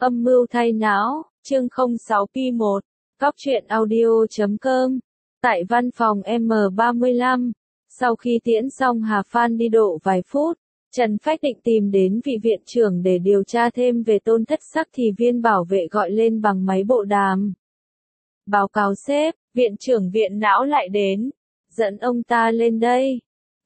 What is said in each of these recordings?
Âm mưu thay não, chương 06P1, Cóc truyện audio.com. Tại văn phòng M35, sau khi tiễn xong Hà Phan đi độ vài phút, Trần Phách định tìm đến vị viện trưởng để điều tra thêm về Tôn Thất Sắc thì viên bảo vệ gọi lên bằng máy bộ đàm. Báo cáo sếp, viện trưởng viện não lại đến, dẫn ông ta lên đây.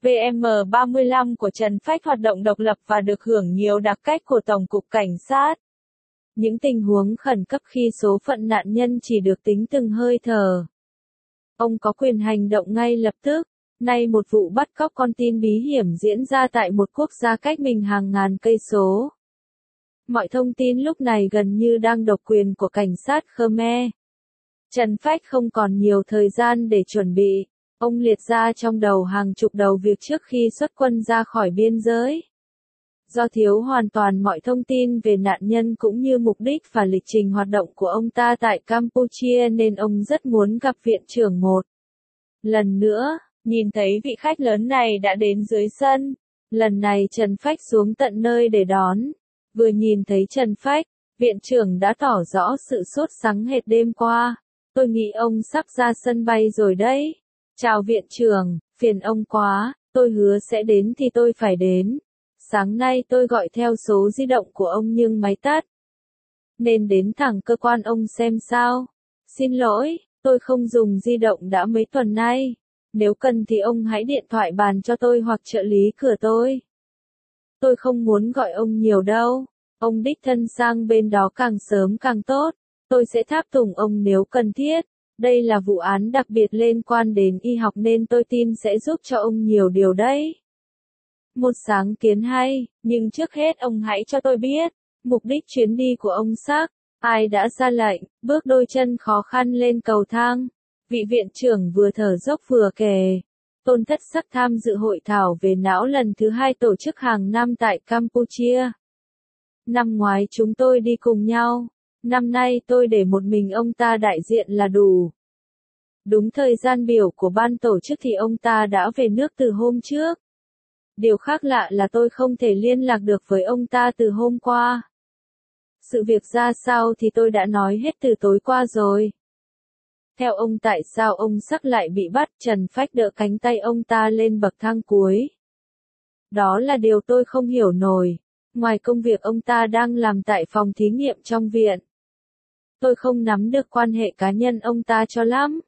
VM35 của Trần Phách hoạt động độc lập và được hưởng nhiều đặc cách của Tổng cục Cảnh sát. Những tình huống khẩn cấp khi số phận nạn nhân chỉ được tính từng hơi thở. Ông có quyền hành động ngay lập tức. Nay một vụ bắt cóc con tin bí hiểm diễn ra tại một quốc gia cách mình hàng ngàn cây số. Mọi thông tin lúc này gần như đang độc quyền của cảnh sát Khmer. Trần Phách không còn nhiều thời gian để chuẩn bị. Ông liệt ra trong đầu hàng chục đầu việc trước khi xuất quân ra khỏi biên giới. Do thiếu hoàn toàn mọi thông tin về nạn nhân cũng như mục đích và lịch trình hoạt động của ông ta tại Campuchia nên ông rất muốn gặp viện trưởng một lần nữa. Nhìn thấy vị khách lớn này đã đến dưới sân. Lần này Trần Phách xuống tận nơi để đón. Vừa nhìn thấy Trần Phách, viện trưởng đã tỏ rõ sự sốt sắng hệt đêm qua. Tôi nghĩ ông sắp ra sân bay rồi đấy. Chào viện trưởng, phiền ông quá, tôi hứa sẽ đến thì tôi phải đến. Sáng nay tôi gọi theo số di động của ông nhưng máy tắt. Nên đến thẳng cơ quan ông xem sao. Xin lỗi, tôi không dùng di động đã mấy tuần nay. Nếu cần thì ông hãy điện thoại bàn cho tôi hoặc trợ lý cửa tôi. Tôi không muốn gọi ông nhiều đâu. Ông đích thân sang bên đó càng sớm càng tốt. Tôi sẽ tháp tùng ông nếu cần thiết. Đây là vụ án đặc biệt liên quan đến y học nên tôi tin sẽ giúp cho ông nhiều điều đấy. Một sáng kiến hay, nhưng trước hết ông hãy cho tôi biết, mục đích chuyến đi của ông Sắc, ai đã ra lệnh, bước đôi chân khó khăn lên cầu thang. Vị viện trưởng vừa thở dốc vừa kể. Tôn Thất Sắc tham dự hội thảo về não lần thứ 2 tổ chức hàng năm tại Campuchia. Năm ngoái chúng tôi đi cùng nhau. Năm nay tôi để một mình ông ta đại diện là đủ. Đúng thời gian biểu của ban tổ chức thì ông ta đã về nước từ hôm trước. Điều khác lạ là tôi không thể liên lạc được với ông ta từ hôm qua. Sự việc ra sao thì tôi đã nói hết từ tối qua rồi. Theo ông tại sao ông Sắc lại bị bắt? Trần Phách đỡ cánh tay ông ta lên bậc thang cuối. Đó là điều tôi không hiểu nổi. Ngoài công việc ông ta đang làm tại phòng thí nghiệm trong viện. Tôi không nắm được quan hệ cá nhân ông ta cho lắm.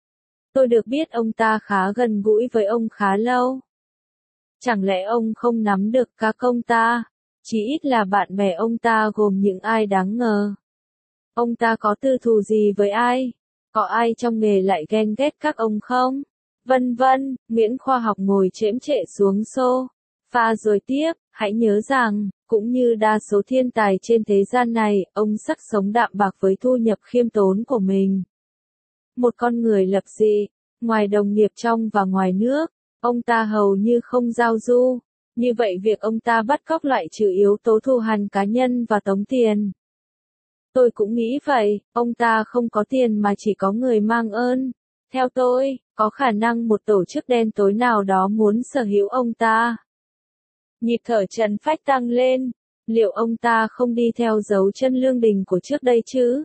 Tôi được biết ông ta khá gần gũi với ông khá lâu. Chẳng lẽ ông không nắm được các ông ta? Chỉ ít là bạn bè ông ta gồm những ai đáng ngờ. Ông ta có tư thù gì với ai? Có ai trong nghề lại ghen ghét các ông không? Vân vân, Nguyễn Khoa Học ngồi chễm chệ xuống sofa rồi tiếp, hãy nhớ rằng, cũng như đa số thiên tài trên thế gian này, ông Sắc sống đạm bạc với thu nhập khiêm tốn của mình. Một con người lập dị, ngoài đồng nghiệp trong và ngoài nước, ông ta hầu như không giao du. Như vậy việc ông ta bắt cóc loại trừ yếu tố thù hằn cá nhân và tống tiền. Tôi cũng nghĩ vậy, ông ta không có tiền mà chỉ có người mang ơn. Theo tôi, có khả năng một tổ chức đen tối nào đó muốn sở hữu ông ta. Nhịp thở Trần Phách tăng lên, liệu ông ta không đi theo dấu chân Lương Đình của trước đây chứ?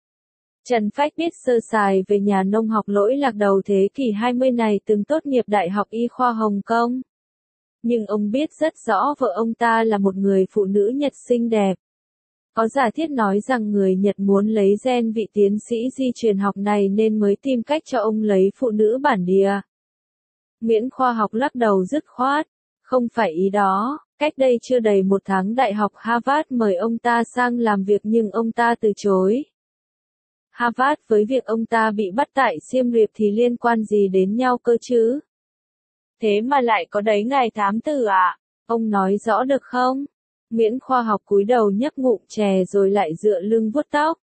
Trần Phách biết sơ sài về nhà nông học lỗi lạc đầu thế kỷ 20 này từng tốt nghiệp Đại học Y khoa Hồng Kông. Nhưng ông biết rất rõ vợ ông ta là một người phụ nữ Nhật xinh đẹp. Có giả thiết nói rằng người Nhật muốn lấy gen vị tiến sĩ di truyền học này nên mới tìm cách cho ông lấy phụ nữ bản địa. Nguyễn Khoa Học lắc đầu dứt khoát. Không phải ý đó, cách đây chưa đầy một tháng Đại học Harvard mời ông ta sang làm việc nhưng ông ta từ chối. Harvard với việc ông ta bị bắt tại Siem Reap thì liên quan gì đến nhau cơ chứ? Thế mà lại có đấy ngài thám tử ạ? Ông nói rõ được không? Nguyễn Khoa Học cúi đầu nhấp ngụm chè rồi lại dựa lưng vuốt tóc.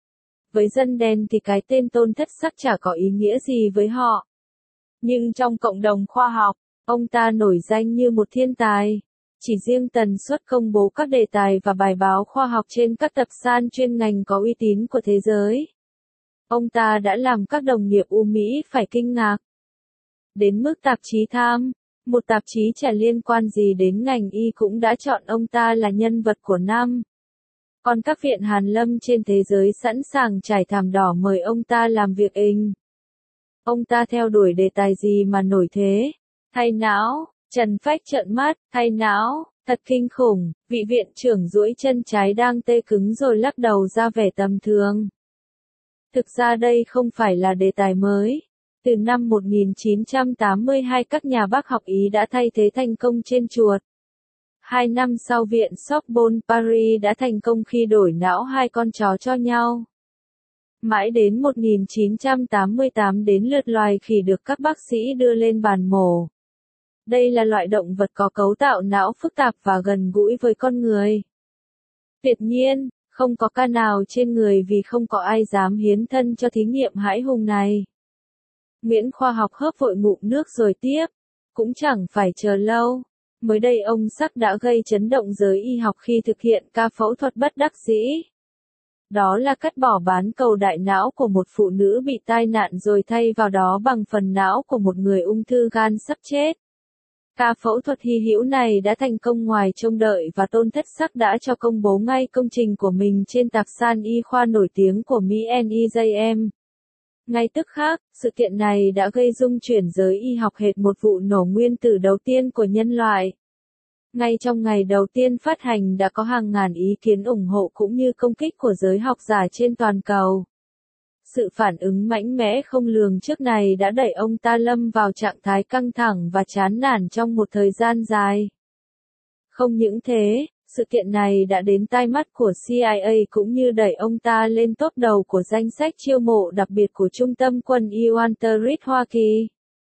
Với dân đen thì cái tên Tôn Thất Sắc chả có ý nghĩa gì với họ. Nhưng trong cộng đồng khoa học, ông ta nổi danh như một thiên tài. Chỉ riêng tần suất công bố các đề tài và bài báo khoa học trên các tập san chuyên ngành có uy tín của thế giới. Ông ta đã làm các đồng nghiệp Mỹ phải kinh ngạc. Đến mức tạp chí Time, một tạp chí chả liên quan gì đến ngành y cũng đã chọn ông ta là nhân vật của năm. Còn các viện hàn lâm trên thế giới sẵn sàng trải thảm đỏ mời ông ta làm việc inh. Ông ta theo đuổi đề tài gì mà nổi thế? Thay não, Trần Phách trợn mắt, thay não, thật kinh khủng, vị viện trưởng duỗi chân trái đang tê cứng rồi lắc đầu ra vẻ tầm thường. Thực ra đây không phải là đề tài mới. Từ năm 1982 các nhà bác học Ý đã thay thế thành công trên chuột. 2 năm sau viện Sorbonne Paris đã thành công khi đổi não hai con chó cho nhau. Mãi đến 1988 đến lượt loài khỉ được các bác sĩ đưa lên bàn mổ. Đây là loại động vật có cấu tạo não phức tạp và gần gũi với con người. Tuyệt nhiên, không có ca nào trên người vì không có ai dám hiến thân cho thí nghiệm hãi hùng này. Nguyễn khoa học hớp vội ngụm nước rồi tiếp. Cũng chẳng phải chờ lâu. Mới đây ông Sắc đã gây chấn động giới y học khi thực hiện ca phẫu thuật bất đắc dĩ. Đó là cắt bỏ bán cầu đại não của một phụ nữ bị tai nạn rồi thay vào đó bằng phần não của một người ung thư gan sắp chết. Ca phẫu thuật hy hữu này đã thành công ngoài trông đợi và Tôn Thất Sắc đã cho công bố ngay công trình của mình trên tạp san y khoa nổi tiếng của Mỹ NEJM. Ngay tức khắc, sự kiện này đã gây rung chuyển giới y học hệt một vụ nổ nguyên tử đầu tiên của nhân loại. Ngay trong ngày đầu tiên phát hành đã có hàng ngàn ý kiến ủng hộ cũng như công kích của giới học giả trên toàn cầu. Sự phản ứng mạnh mẽ không lường trước này đã đẩy ông ta lâm vào trạng thái căng thẳng và chán nản trong một thời gian dài. Không những thế, sự kiện này đã đến tai mắt của CIA cũng như đẩy ông ta lên top đầu của danh sách chiêu mộ đặc biệt của Trung tâm quân y Walter Reed Hoa Kỳ.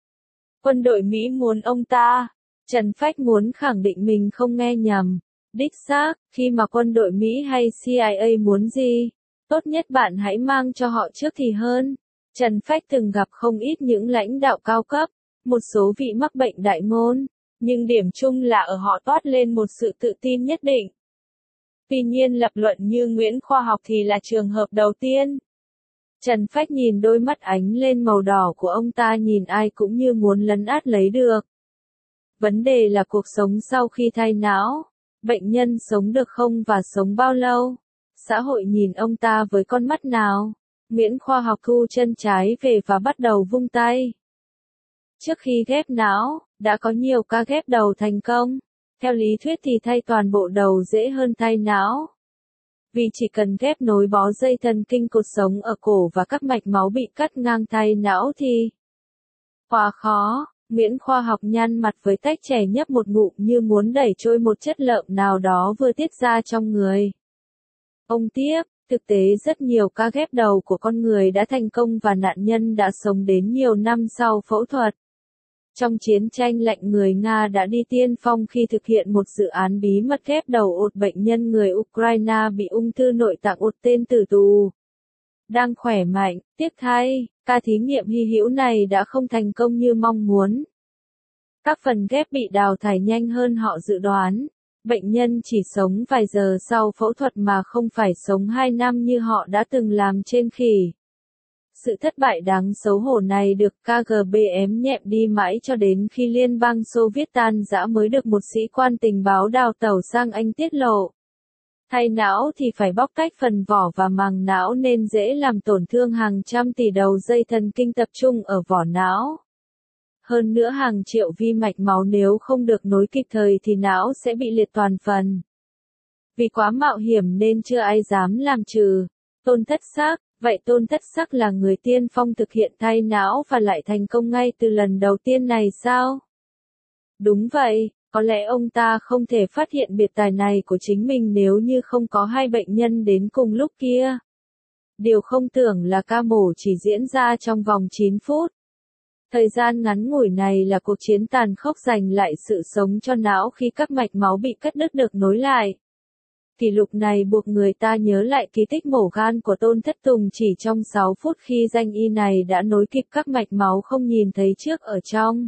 Quân đội Mỹ muốn ông ta. Trần Phách muốn khẳng định mình không nghe nhầm. Đích xác, khi mà quân đội Mỹ hay CIA muốn gì, tốt nhất bạn hãy mang cho họ trước thì hơn. Trần Phách từng gặp không ít những lãnh đạo cao cấp, một số vị mắc bệnh đại ngôn, nhưng điểm chung là ở họ toát lên một sự tự tin nhất định. Tuy nhiên lập luận như Nguyễn khoa học thì là trường hợp đầu tiên. Trần Phách nhìn đôi mắt ánh lên màu đỏ của ông ta nhìn ai cũng như muốn lấn át lấy được. Vấn đề là cuộc sống sau khi thay não. Bệnh nhân sống được không và sống bao lâu? Xã hội nhìn ông ta với con mắt nào? Nguyễn khoa học thu chân trái về và bắt đầu vung tay. Trước khi ghép não, đã có nhiều ca ghép đầu thành công. Theo lý thuyết thì thay toàn bộ đầu dễ hơn thay não. Vì chỉ cần ghép nối bó dây thần kinh cột sống ở cổ và các mạch máu bị cắt ngang thay não thì quá khó. Nguyễn khoa học nhăn mặt với tách chè nhấp một ngụm như muốn đẩy trôi một chất lợm nào đó vừa tiết ra trong người. Ông tiếp, thực tế rất nhiều ca ghép đầu của con người đã thành công và nạn nhân đã sống đến nhiều năm sau phẫu thuật. Trong chiến tranh lạnh người Nga đã đi tiên phong khi thực hiện một dự án bí mật ghép đầu ột bệnh nhân người Ukraine bị ung thư nội tạng ột tên tử tù. Đang khỏe mạnh, tiếc thay, ca thí nghiệm hy hữu này đã không thành công như mong muốn. Các phần ghép bị đào thải nhanh hơn họ dự đoán. Bệnh nhân chỉ sống vài giờ sau phẫu thuật mà không phải sống 2 năm như họ đã từng làm trên khỉ. Sự thất bại đáng xấu hổ này được KGB ém nhẹm đi mãi cho đến khi Liên bang Xô Viết tan rã mới được một sĩ quan tình báo đào tẩu sang Anh tiết lộ. Thay não thì phải bóc tách phần vỏ và màng não nên dễ làm tổn thương hàng trăm tỷ đầu dây thần kinh tập trung ở vỏ não. Hơn nữa hàng triệu vi mạch máu nếu không được nối kịp thời thì não sẽ bị liệt toàn phần. Vì quá mạo hiểm nên chưa ai dám làm trừ. Tôn Thất Sắc, vậy Tôn Thất Sắc là người tiên phong thực hiện thay não và lại thành công ngay từ lần đầu tiên này sao? Đúng vậy, có lẽ ông ta không thể phát hiện biệt tài này của chính mình nếu như không có hai bệnh nhân đến cùng lúc kia. Điều không tưởng là ca mổ chỉ diễn ra trong vòng 9 phút. Thời gian ngắn ngủi này là cuộc chiến tàn khốc giành lại sự sống cho não khi các mạch máu bị cắt đứt được nối lại. Kỷ lục này buộc người ta nhớ lại kỳ tích mổ gan của Tôn Thất Tùng chỉ trong 6 phút khi danh y này đã nối kịp các mạch máu không nhìn thấy trước ở trong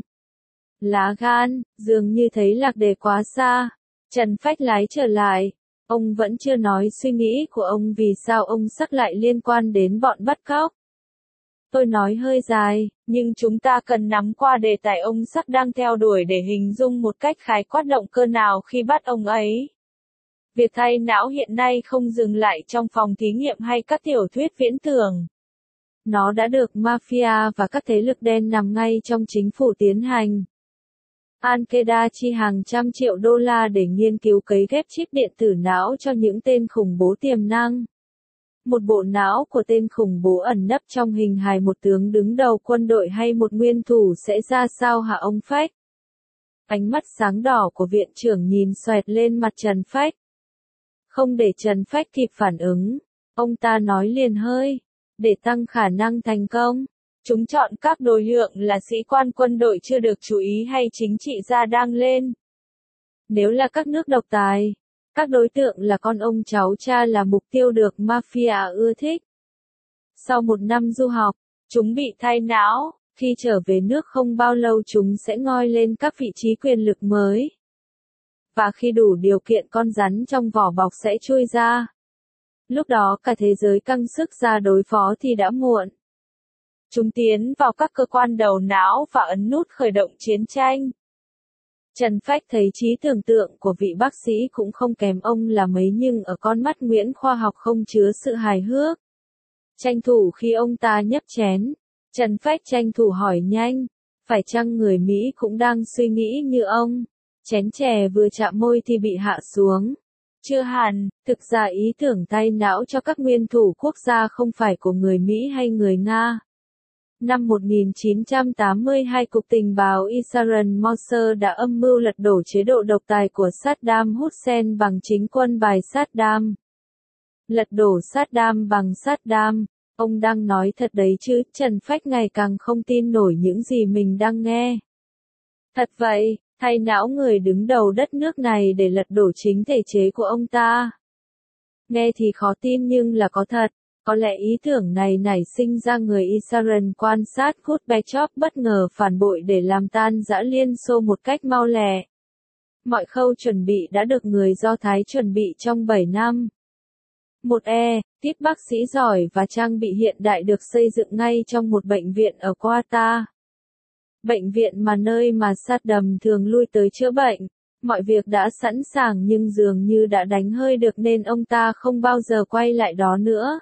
lá gan, dường như thấy lạc đề quá xa. Trần Phách lái trở lại. Ông vẫn chưa nói suy nghĩ của ông vì sao ông Sắc lại liên quan đến bọn bắt cóc. Tôi nói hơi dài, nhưng chúng ta cần nắm qua đề tài ông Sắc đang theo đuổi để hình dung một cách khái quát động cơ nào khi bắt ông ấy. Việc thay não hiện nay không dừng lại trong phòng thí nghiệm hay các tiểu thuyết viễn tưởng. Nó đã được mafia và các thế lực đen nằm ngay trong chính phủ tiến hành. Al-Qaeda chi hàng trăm triệu đô la để nghiên cứu cấy ghép chip điện tử não cho những tên khủng bố tiềm năng. Một bộ não của tên khủng bố ẩn nấp trong hình hài một tướng đứng đầu quân đội hay một nguyên thủ sẽ ra sao hả ông Phách? Ánh mắt sáng đỏ của viện trưởng nhìn xoẹt lên mặt Trần Phách. Không để Trần Phách kịp phản ứng, ông ta nói liền hơi, để tăng khả năng thành công. Chúng chọn các đối tượng là sĩ quan quân đội chưa được chú ý hay chính trị gia đang lên. Nếu là các nước độc tài, các đối tượng là con ông cháu cha là mục tiêu được mafia ưa thích. Sau một năm du học, chúng bị thay não, khi trở về nước không bao lâu chúng sẽ ngoi lên các vị trí quyền lực mới. Và khi đủ điều kiện con rắn trong vỏ bọc sẽ chui ra. Lúc đó cả thế giới căng sức ra đối phó thì đã muộn. Chúng tiến vào các cơ quan đầu não và ấn nút khởi động chiến tranh. Trần Phách thấy trí tưởng tượng của vị bác sĩ cũng không kém ông là mấy nhưng ở con mắt Nguyễn khoa học không chứa sự hài hước. Tranh thủ khi ông ta nhấp chén, Trần Phách tranh thủ hỏi nhanh, phải chăng người Mỹ cũng đang suy nghĩ như ông? Chén chè vừa chạm môi thì bị hạ xuống. Chưa hẳn, thực ra ý tưởng thay não cho các nguyên thủ quốc gia không phải của người Mỹ hay người Nga. Năm 1982 Cục Tình báo Israel Mossad đã âm mưu lật đổ chế độ độc tài của Saddam Hussein bằng chính quân bài Saddam. Lật đổ Saddam bằng Saddam, ông đang nói thật đấy chứ? Trần Phách ngày càng không tin nổi những gì mình đang nghe. Thật vậy, thay não người đứng đầu đất nước này để lật đổ chính thể chế của ông ta. Nghe thì khó tin nhưng là có thật. Có lẽ ý tưởng này nảy sinh ra người Israel quan sát Gorbachev bất ngờ phản bội để làm tan rã Liên Xô một cách mau lẹ. Mọi khâu chuẩn bị đã được người Do Thái chuẩn bị trong 7 năm. Một kíp bác sĩ giỏi và trang bị hiện đại được xây dựng ngay trong một bệnh viện ở Qatar. Bệnh viện mà nơi mà Saddam thường lui tới chữa bệnh. Mọi việc đã sẵn sàng nhưng dường như đã đánh hơi được nên ông ta không bao giờ quay lại đó nữa.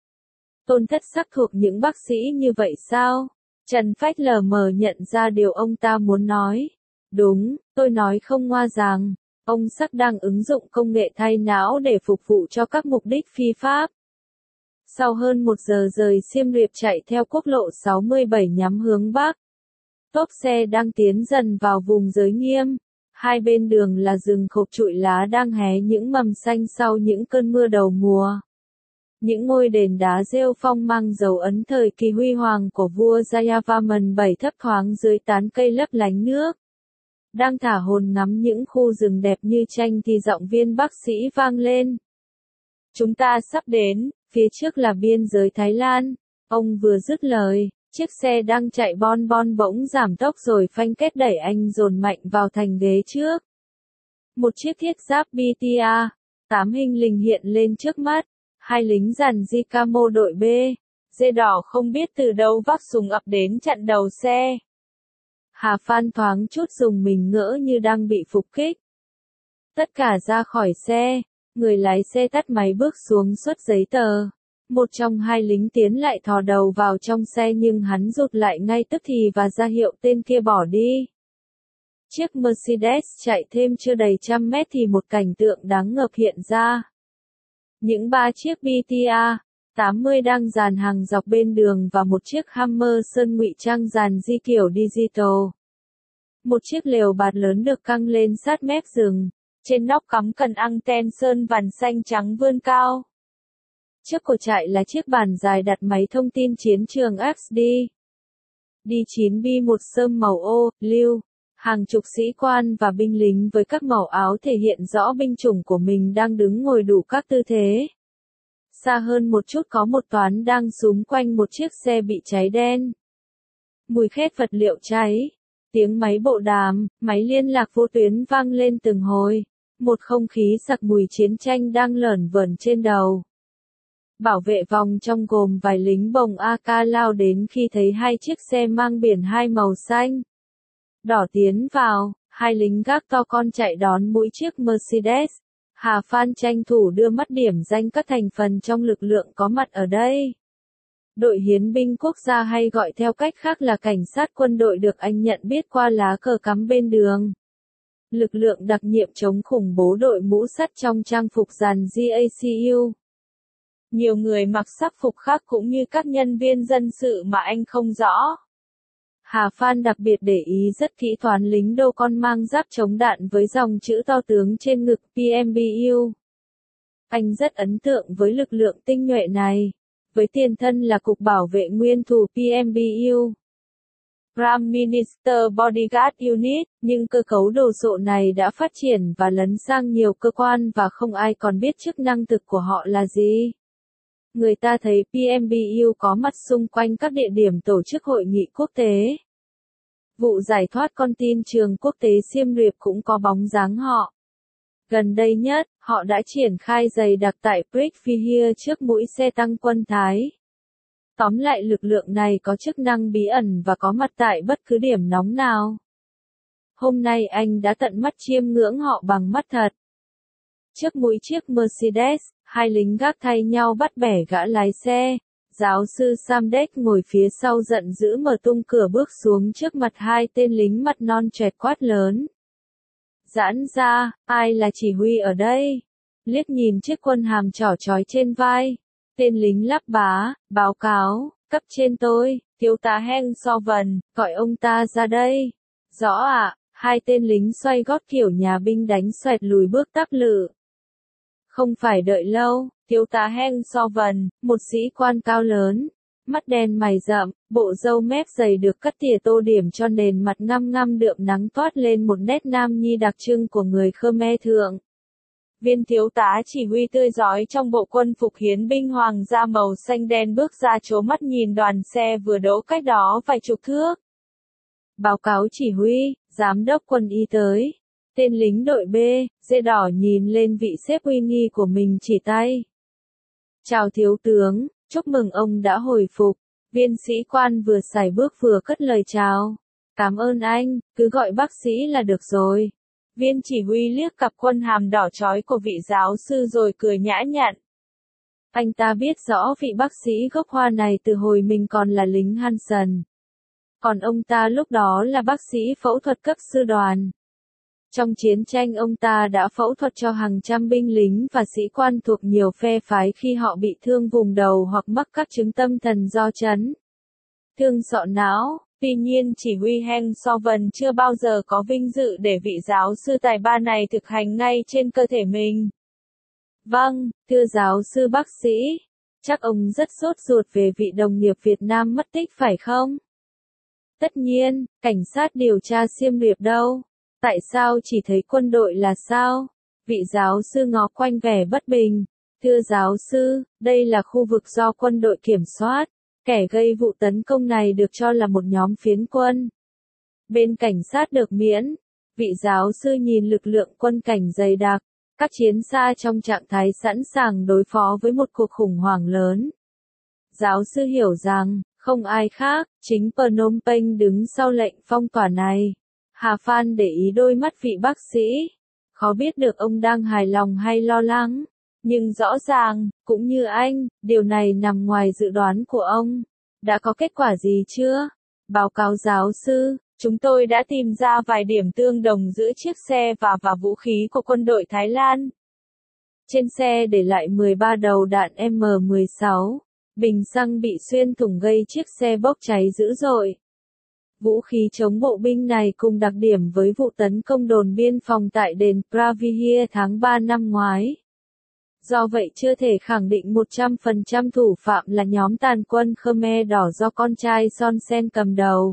Tôn thất sắc thuộc những bác sĩ như vậy sao? Trần Phách lờ mờ nhận ra điều ông ta muốn nói. Đúng, tôi nói không ngoa rằng, ông sắc đang ứng dụng công nghệ thay não để phục vụ cho các mục đích phi pháp. Sau hơn 1 giờ rời Siem Reap chạy theo quốc lộ 67 nhắm hướng Bắc. Tốp xe đang tiến dần vào vùng giới nghiêm. Hai bên đường là rừng khộp trụi lá đang hé những mầm xanh sau những cơn mưa đầu mùa. Những ngôi đền đá rêu phong mang dấu ấn thời kỳ huy hoàng của vua Jayavarman VII thấp thoáng dưới tán cây lấp lánh nước. Đang thả hồn ngắm những khu rừng đẹp như tranh thì giọng viên bác sĩ vang lên. Chúng ta sắp đến, phía trước là biên giới Thái Lan. Ông vừa dứt lời, chiếc xe đang chạy bon bon bỗng giảm tốc rồi phanh kết đẩy anh dồn mạnh vào thành ghế trước. Một chiếc thiết giáp BTA-8 hình lình hiện lên trước mắt. Hai lính dàn di camo đội B, dê đỏ không biết từ đâu vác súng ập đến chặn đầu xe. Hà Phan thoáng chút dùng mình ngỡ như đang bị phục kích. Tất cả ra khỏi xe, người lái xe tắt máy bước xuống xuất giấy tờ. Một trong hai lính tiến lại thò đầu vào trong xe nhưng hắn rụt lại ngay tức thì và ra hiệu tên kia bỏ đi. Chiếc Mercedes chạy thêm chưa đầy 100 mét thì một cảnh tượng đáng ngập hiện ra. Những 3 chiếc BTA-80 đang dàn hàng dọc bên đường và một chiếc Hammer sơn ngụy trang dàn di kiểu digital. Một chiếc lều bạt lớn được căng lên sát mép rừng, trên nóc cắm cần anten sơn vằn xanh trắng vươn cao. Trước cổ trại là chiếc bàn dài đặt máy thông tin chiến trường XD. D9B1 sơm màu ô, lưu. Hàng chục sĩ quan và binh lính với các màu áo thể hiện rõ binh chủng của mình đang đứng ngồi đủ các tư thế. Xa hơn một chút có một toán đang xúm quanh một chiếc xe bị cháy đen. Mùi khét vật liệu cháy, tiếng máy bộ đàm, máy liên lạc vô tuyến vang lên từng hồi. Một không khí sặc mùi chiến tranh đang lởn vởn trên đầu. Bảo vệ vòng trong gồm vài lính bồng AK lao đến khi thấy hai chiếc xe mang biển hai màu xanh đỏ tiến vào, hai lính gác to con chạy đón mỗi chiếc Mercedes. Hà Phan tranh thủ đưa mắt điểm danh các thành phần trong lực lượng có mặt ở đây. Đội hiến binh quốc gia hay gọi theo cách khác là cảnh sát quân đội được anh nhận biết qua lá cờ cắm bên đường. Lực lượng đặc nhiệm chống khủng bố đội mũ sắt trong trang phục dàn GACU. Nhiều người mặc sắc phục khác cũng như các nhân viên dân sự mà anh không rõ. Hà Phan đặc biệt để ý rất kỹ toán lính đô con mang giáp chống đạn với dòng chữ to tướng trên ngực PMBU. Anh rất ấn tượng với lực lượng tinh nhuệ này, với tiền thân là Cục Bảo vệ Nguyên thủ PMBU. Prime Minister Bodyguard Unit, nhưng cơ cấu đồ sộ này đã phát triển và lấn sang nhiều cơ quan và không ai còn biết chức năng thực của họ là gì. Người ta thấy PMBU có mặt xung quanh các địa điểm tổ chức hội nghị quốc tế. Vụ giải thoát con tin trường quốc tế Siem Reap cũng có bóng dáng họ. Gần đây nhất, họ đã triển khai dày đặc tại Prikphihir trước mũi xe tăng quân Thái. Tóm lại lực lượng này có chức năng bí ẩn và có mặt tại bất cứ điểm nóng nào. Hôm nay anh đã tận mắt chiêm ngưỡng họ bằng mắt thật. Trước mũi chiếc Mercedes, hai lính gác thay nhau bắt bẻ gã lái xe. Giáo sư Samdech ngồi phía sau giận dữ mở tung cửa bước xuống trước mặt hai tên lính mặt non choẹt quát lớn. Giãn ra, ai là chỉ huy ở đây? Liếc nhìn chiếc quân hàm trỏ trói trên vai. Tên lính lắp bá, báo cáo, cấp trên tôi, thiếu tá Heng Sovan, gọi ông ta ra đây. Rõ ạ, hai tên lính xoay gót kiểu nhà binh đánh xoẹt lùi bước tắc lự. Không phải đợi lâu, thiếu tá Heng Sovan, một sĩ quan cao lớn, mắt đen mày rậm, bộ râu mép dày được cắt tỉa tô điểm cho nền mặt ngăm ngăm đượm nắng toát lên một nét nam nhi đặc trưng của người Khmer thượng. Viên thiếu tá chỉ huy tươi rói trong bộ quân phục hiến binh hoàng gia màu xanh đen bước ra trố mắt nhìn đoàn xe vừa đỗ cách đó vài chục thước. Báo cáo chỉ huy, giám đốc quân y tới. Tên lính đội B, dê đỏ nhìn lên vị sếp uy nghi của mình chỉ tay. Chào thiếu tướng, chúc mừng ông đã hồi phục. Viên sĩ quan vừa sải bước vừa cất lời chào. Cảm ơn anh, cứ gọi bác sĩ là được rồi. Viên chỉ huy liếc cặp quân hàm đỏ chói của vị giáo sư rồi cười nhã nhặn. Anh ta biết rõ vị bác sĩ gốc Hoa này từ hồi mình còn là lính Hanson. Còn ông ta lúc đó là bác sĩ phẫu thuật cấp sư đoàn. Trong chiến tranh ông ta đã phẫu thuật cho hàng trăm binh lính và sĩ quan thuộc nhiều phe phái khi họ bị thương vùng đầu hoặc mắc các chứng tâm thần do chấn thương sọ não. Tuy nhiên chỉ huy Heng Sovan chưa bao giờ có vinh dự để vị giáo sư tài ba này thực hành ngay trên cơ thể mình. Vâng, thưa giáo sư bác sĩ, chắc ông rất sốt ruột về vị đồng nghiệp Việt Nam mất tích phải không? Tất nhiên, cảnh sát điều tra Siem Reap đâu? Tại sao chỉ thấy quân đội là sao? Vị giáo sư ngó quanh vẻ bất bình. Thưa giáo sư, đây là khu vực do quân đội kiểm soát. Kẻ gây vụ tấn công này được cho là một nhóm phiến quân. Bên cảnh sát được miễn. Vị giáo sư nhìn lực lượng quân cảnh dày đặc. Các chiến xa trong trạng thái sẵn sàng đối phó với một cuộc khủng hoảng lớn. Giáo sư hiểu rằng, không ai khác, chính Phnom Penh đứng sau lệnh phong tỏa này. Hà Phan để ý đôi mắt vị bác sĩ. Khó biết được ông đang hài lòng hay lo lắng. Nhưng rõ ràng, cũng như anh, điều này nằm ngoài dự đoán của ông. Đã có kết quả gì chưa? Báo cáo giáo sư, chúng tôi đã tìm ra vài điểm tương đồng giữa chiếc xe và vũ khí của quân đội Thái Lan. Trên xe để lại 13 đầu đạn M16. Bình xăng bị xuyên thủng gây chiếc xe bốc cháy dữ dội. Vũ khí chống bộ binh này cùng đặc điểm với vụ tấn công đồn biên phòng tại đền Pravihir tháng 3 năm ngoái. Do vậy chưa thể khẳng định 100% thủ phạm là nhóm tàn quân Khmer Đỏ do con trai Son Sen cầm đầu.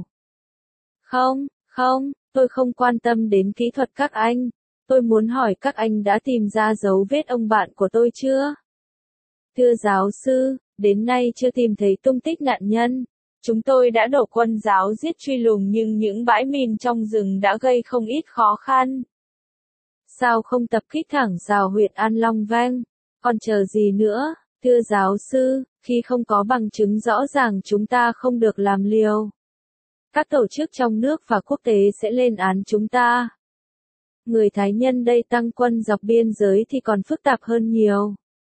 Không, tôi không quan tâm đến kỹ thuật các anh. Tôi muốn hỏi các anh đã tìm ra dấu vết ông bạn của tôi chưa? Thưa giáo sư, đến nay chưa tìm thấy tung tích nạn nhân. Chúng tôi đã đổ quân giáo giết truy lùng nhưng những bãi mìn trong rừng đã gây không ít khó khăn. Sao không tập kích thẳng vào huyện An Long Vang? Còn chờ gì nữa, thưa giáo sư, khi không có bằng chứng rõ ràng chúng ta không được làm liều. Các tổ chức trong nước và quốc tế sẽ lên án chúng ta. Người Thái nhân đây tăng quân dọc biên giới thì còn phức tạp hơn nhiều.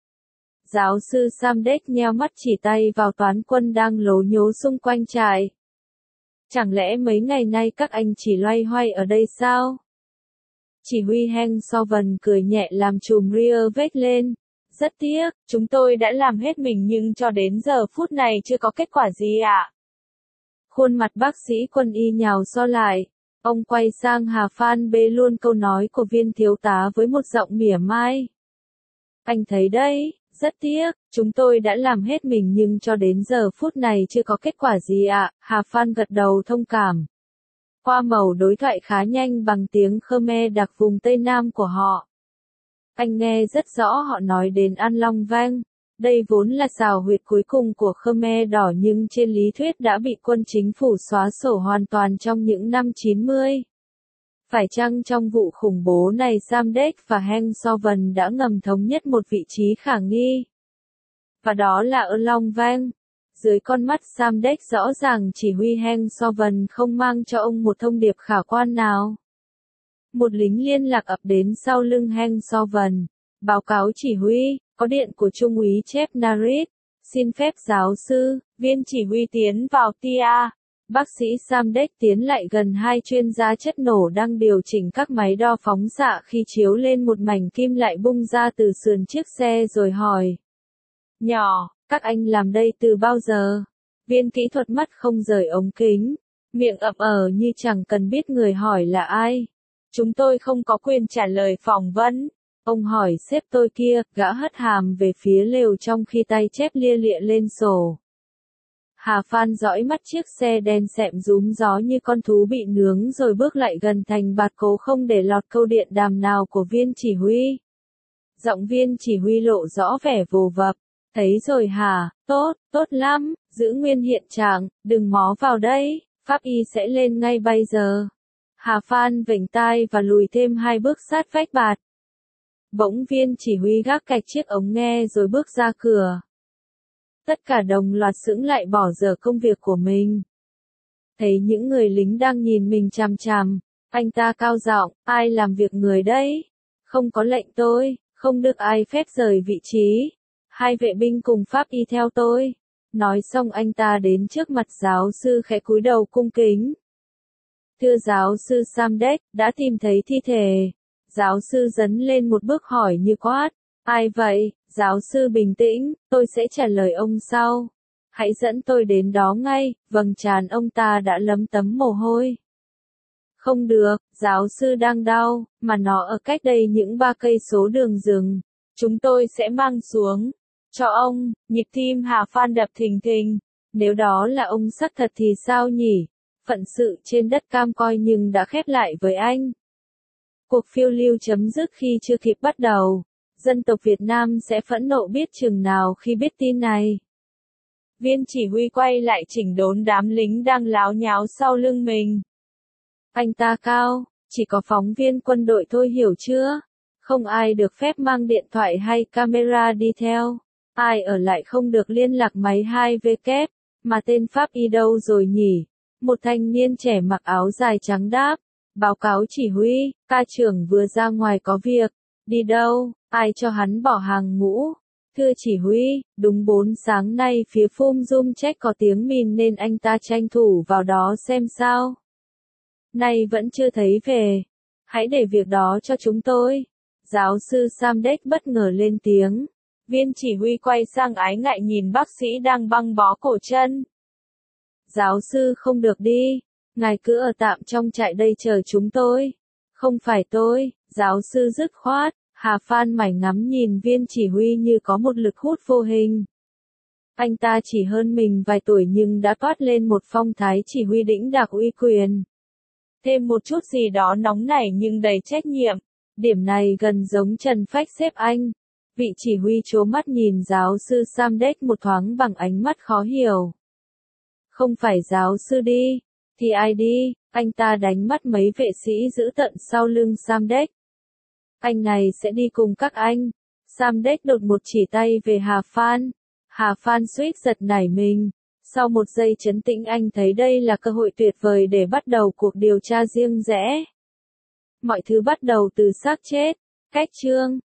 Giáo sư Samdech nheo mắt chỉ tay vào toán quân đang lố nhố xung quanh trại. Chẳng lẽ mấy ngày nay các anh chỉ loay hoay ở đây sao? Chỉ huy Heng Soven cười nhẹ làm chùm ria vết lên. Rất tiếc, chúng tôi đã làm hết mình nhưng cho đến giờ phút này chưa có kết quả gì ạ. Khuôn mặt bác sĩ quân y nhào so lại. Ông quay sang Hà Phan bê luôn câu nói của viên thiếu tá với một giọng mỉa mai. Anh thấy đấy, rất tiếc, chúng tôi đã làm hết mình nhưng cho đến giờ phút này chưa có kết quả gì ạ. Hà Phan gật đầu thông cảm. Qua màu đối thoại khá nhanh bằng tiếng Khmer đặc vùng Tây Nam của họ. Anh nghe rất rõ họ nói đến An Long Vang. Đây vốn là xào huyệt cuối cùng của Khmer Đỏ nhưng trên lý thuyết đã bị quân chính phủ xóa sổ hoàn toàn trong những năm 90. Phải chăng trong vụ khủng bố này Samdech và Heng Soven đã ngầm thống nhất một vị trí khả nghi? Và đó là ở Long Vang. Dưới con mắt Samdech rõ ràng chỉ huy Heng Soven không mang cho ông một thông điệp khả quan nào. Một lính liên lạc ập đến sau lưng Heng Soven. Báo cáo chỉ huy, có điện của Trung úy Chep Narit. Xin phép giáo sư, viên chỉ huy tiến vào tia. Bác sĩ Samdech tiến lại gần hai chuyên gia chất nổ đang điều chỉnh các máy đo phóng xạ khi chiếu lên một mảnh kim lại bung ra từ sườn chiếc xe rồi hỏi. Nhỏ, các anh làm đây từ bao giờ? Viên kỹ thuật mắt không rời ống kính, miệng ậm như chẳng cần biết người hỏi là ai. Chúng tôi không có quyền trả lời phỏng vấn. Ông hỏi sếp tôi kia, gã hất hàm về phía lều trong khi tay chép lia lịa lên sổ. Hà Phan dõi mắt chiếc xe đen xẹm rúm gió như con thú bị nướng rồi bước lại gần thành bạt cố không để lọt câu điện đàm nào của viên chỉ huy. Giọng viên chỉ huy lộ rõ vẻ vồ vập. Thấy rồi hả, tốt, tốt lắm, giữ nguyên hiện trạng, đừng mó vào đây, pháp y sẽ lên ngay bây giờ. Hà Phan vểnh tai và lùi thêm 2 bước sát vách bạt. Bỗng viên chỉ huy gác cạch chiếc ống nghe rồi bước ra cửa. Tất cả đồng loạt sững lại bỏ dở công việc của mình. Thấy những người lính đang nhìn mình chằm chằm, anh ta cao giọng, ai làm việc người đấy? Không có lệnh tôi, không được ai phép rời vị trí. 2 vệ binh cùng pháp y theo tôi. Nói xong anh ta đến trước mặt giáo sư khẽ cúi đầu cung kính. Thưa giáo sư Samdech, đã tìm thấy thi thể. Giáo sư dấn lên một bước hỏi như quát. Ai vậy? Giáo sư bình tĩnh, tôi sẽ trả lời ông sau. Hãy dẫn tôi đến đó ngay, vầng trán ông ta đã lấm tấm mồ hôi. Không được, giáo sư đang đau, mà nó ở cách đây những 3 cây số đường rừng. Chúng tôi sẽ mang xuống. Cho ông, nhịp tim Hà Phan đập thình thình. Nếu đó là ông xác thật thì sao nhỉ? Phận sự trên đất cam coi nhưng đã khép lại với anh. Cuộc phiêu lưu chấm dứt khi chưa kịp bắt đầu. Dân tộc Việt Nam sẽ phẫn nộ biết chừng nào khi biết tin này. Viên chỉ huy quay lại chỉnh đốn đám lính đang láo nháo sau lưng mình. Anh ta cao, chỉ có phóng viên quân đội thôi hiểu chưa? Không ai được phép mang điện thoại hay camera đi theo. Ai ở lại không được liên lạc máy 2W, mà tên pháp y đâu rồi nhỉ? Một thanh niên trẻ mặc áo dài trắng đáp. Báo cáo chỉ huy, ca trưởng vừa ra ngoài có việc. Đi đâu? Ai cho hắn bỏ hàng ngũ? Thưa chỉ huy, đúng 4 sáng nay phía Phum Dung Trách có tiếng mìn nên anh ta tranh thủ vào đó xem sao. Nay vẫn chưa thấy về. Hãy để việc đó cho chúng tôi. Giáo sư Samdech bất ngờ lên tiếng. Viên chỉ huy quay sang ái ngại nhìn bác sĩ đang băng bó cổ chân. Giáo sư không được đi. Ngài cứ ở tạm trong trại đây chờ chúng tôi. Không phải tôi, giáo sư dứt khoát. Hà Phan mải ngắm nhìn viên chỉ huy như có một lực hút vô hình. Anh ta chỉ hơn mình vài tuổi nhưng đã toát lên một phong thái chỉ huy đĩnh đạc uy quyền. Thêm một chút gì đó nóng nảy nhưng đầy trách nhiệm. Điểm này gần giống Trần Phách xếp anh. Vị chỉ huy trố mắt nhìn giáo sư Samdech một thoáng bằng ánh mắt khó hiểu. Không phải giáo sư đi, thì ai đi? Anh ta đánh mắt mấy vệ sĩ giữ tận sau lưng Samdech. Anh này sẽ đi cùng các anh. Samdech đột một chỉ tay về Hà Phan. Hà Phan suýt giật nảy mình. Sau một giây trấn tĩnh anh thấy đây là cơ hội tuyệt vời để bắt đầu cuộc điều tra riêng rẽ. Mọi thứ bắt đầu từ xác chết. Cách chương